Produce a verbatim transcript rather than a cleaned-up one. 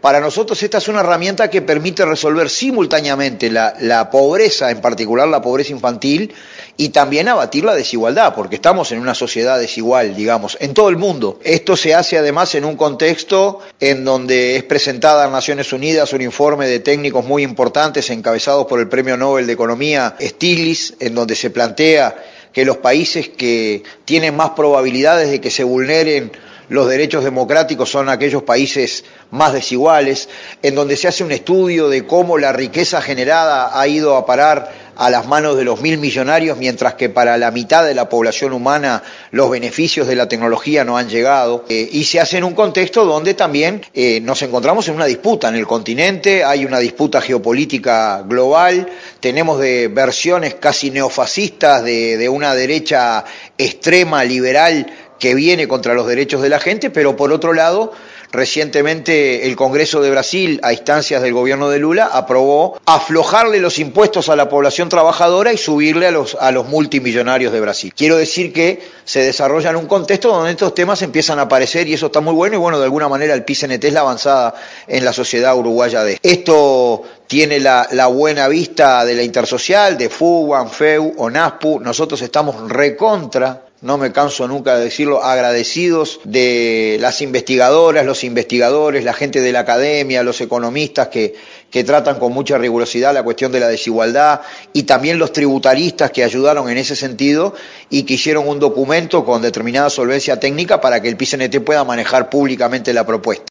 Para nosotros esta es una herramienta que permite resolver simultáneamente la, la pobreza, en particular la pobreza infantil, y también abatir la desigualdad, porque estamos en una sociedad desigual, digamos, en todo el mundo. Esto se hace además en un contexto en donde es presentada en Naciones Unidas un informe de técnicos muy importantes encabezados por el Premio Nobel de Economía Stiglitz, en donde se plantea que los países que tienen más probabilidades de que se vulneren los derechos democráticos son aquellos países más desiguales, en donde se hace un estudio de cómo la riqueza generada ha ido a parar a las manos de los mil millonarios, mientras que para la mitad de la población humana los beneficios de la tecnología no han llegado, eh, y se hace en un contexto donde también eh, nos encontramos en una disputa en el continente, hay una disputa geopolítica global, tenemos de versiones casi neofascistas de, de una derecha extrema, liberal, que viene contra los derechos de la gente, pero por otro lado, recientemente el Congreso de Brasil, a instancias del gobierno de Lula, aprobó aflojarle los impuestos a la población trabajadora y subirle a los, a los multimillonarios de Brasil. Quiero decir que se desarrolla en un contexto donde estos temas empiezan a aparecer y eso está muy bueno y bueno, de alguna manera el P I C N T es la avanzada en la sociedad uruguaya de esto. Tiene la, la buena vista de la Intersocial, de FUBAN, FEU, ONASPU, nosotros estamos recontra, no me canso nunca de decirlo, agradecidos de las investigadoras, los investigadores, la gente de la academia, los economistas que, que tratan con mucha rigurosidad la cuestión de la desigualdad y también los tributaristas que ayudaron en ese sentido y que hicieron un documento con determinada solvencia técnica para que el P I C N T pueda manejar públicamente la propuesta.